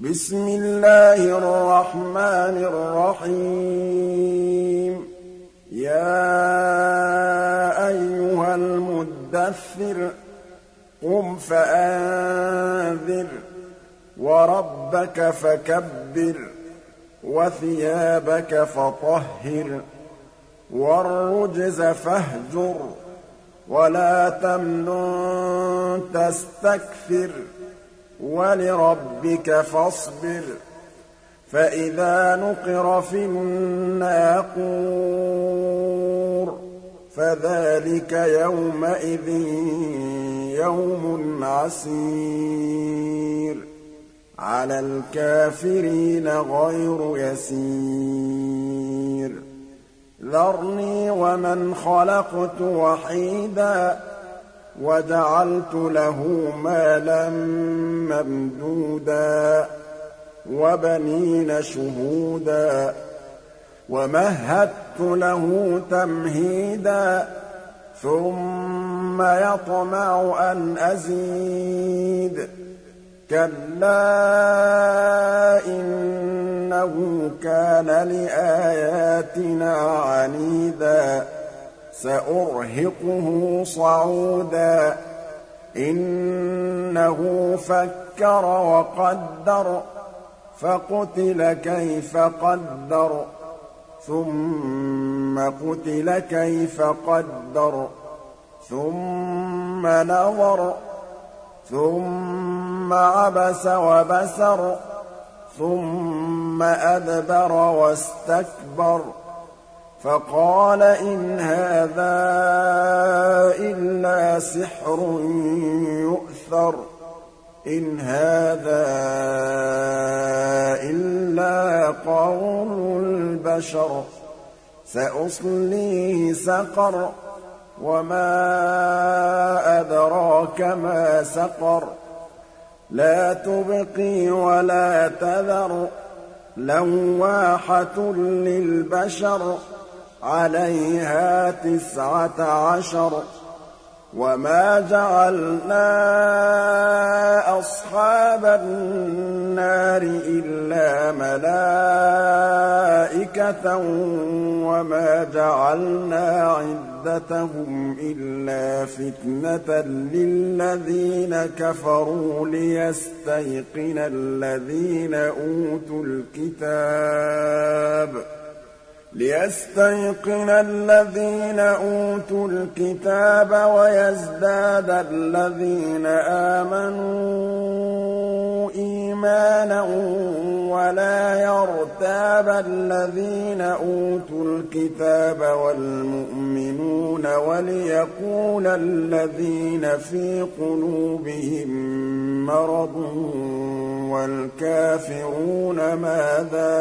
بسم الله الرحمن الرحيم يا أيها المدثر قم فأنذر وربك فكبر وثيابك فطهر والرجز فاهجر ولا تمنن تستكثر ولربك فاصبر فإذا نقر في الناقور فذلك يومئذ يوم عسير على الكافرين غير يسير ذرني ومن خلقت وحيدا وجعلت له مالا ممدودا وبنين شهودا ومهدت له تمهيدا ثم يطمع أن أزيد كلا إنه كان لآياتنا عنيدا سأرهقه صعودا إنه فكر وقدر فقتل كيف قدر ثم قتل كيف قدر ثم نظر ثم عبس وبسر ثم أدبر واستكبر فقال إن هذا إلا سحر يؤثر إن هذا إلا قول البشر سأصليه سقر وما أدراك ما سقر لا تبقي ولا تذر لواحة للبشر عليها 19 وما جعلنا أصحاب النار إلا ملائكة وما جعلنا عدتهم إلا فتنة للذين كفروا ليستيقن الذين أوتوا الكتاب ويزداد الذين آمنوا إيمانا ولا يرتاب الذين أوتوا الكتاب والمؤمنون وليقول الذين في قلوبهم مرض والكافرون ماذا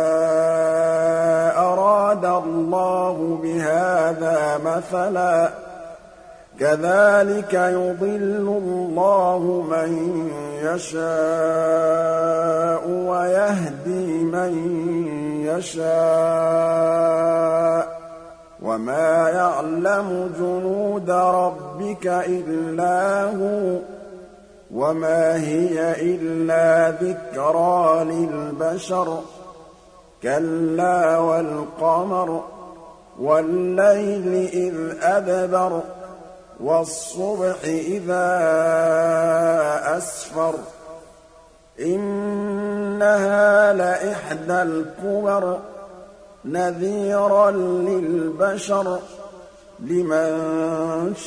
أراد الله بهذا مثلا كذلك يضل الله من يشاء ويهدي من يشاء وما يعلم جنود ربك إلا هو وما هي إلا ذكرى للبشر كلا والقمر والليل إذ أدبر والصبح إذا أسفر إنها لإحدى الكبر نذيرا للبشر لمن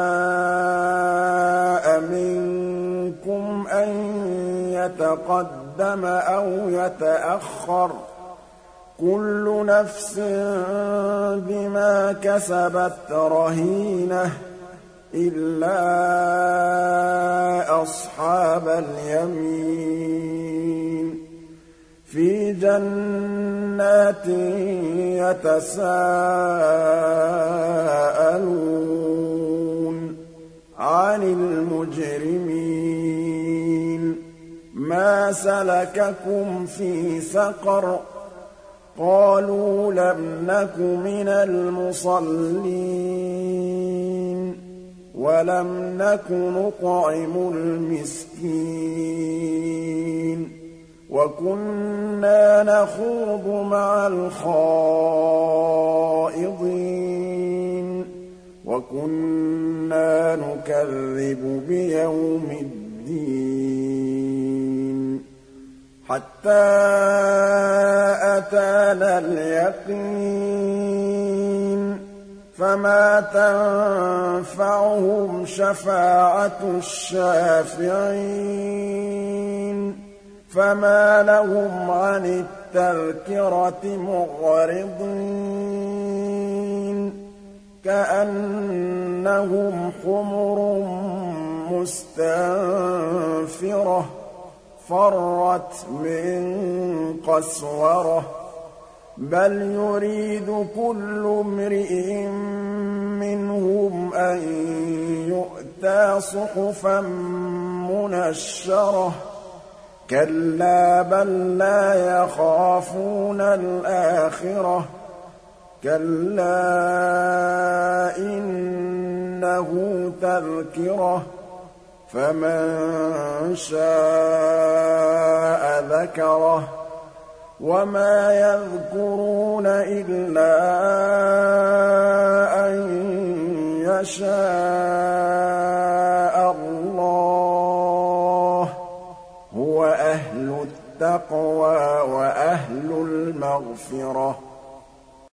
شاء منكم أن يتقدم أو يتأخر كل نفس بما كسبت رهينة إلا أصحاب اليمين في جنات يتساءلون عن المجرمين ما سلككم في سقر قالوا لم نك من المصلين ولم نك نطعم المسكين وَكُنَّا نَخُوضُ مَعَ الْخَائِضِينَ وَكُنَّا نُكَذِّبُ بِيَوْمِ الدِّينِ حَتَّىٰ أَتَانَا الْيَقِينُ فَمَا تَنفَعُهُمْ شَفَاعَةُ الشَّافِعِينَ فَمَا لَهُمْ عَنِ التَّذْكِرَةِ مُعْرِضِينَ كَأَنَّهُمْ حُمُرٌ مُّسْتَنفِرَةٌ فَرَّتْ مِن قَسْوَرَةٍ بَلْ يُرِيدُ كُلُّ امْرِئٍ مِّنْهُمْ أَن يُؤْتَىٰ صُحُفًا مُّنَشَّرَةً كَلَّا بَل لَّا يَخَافُونَ الْآخِرَةَ كَلَّا إِنَّهُ تَذْكِرَةٌ فَمَن شَاءَ ذَكَرَهُ وَمَا يَذْكُرُونَ إِلَّا أَن يَشَاءَ اللَّهُ هُوَ أَهْلُ التَّقْوَىٰ وَأَهْلُ الْمَغْفِرَةِ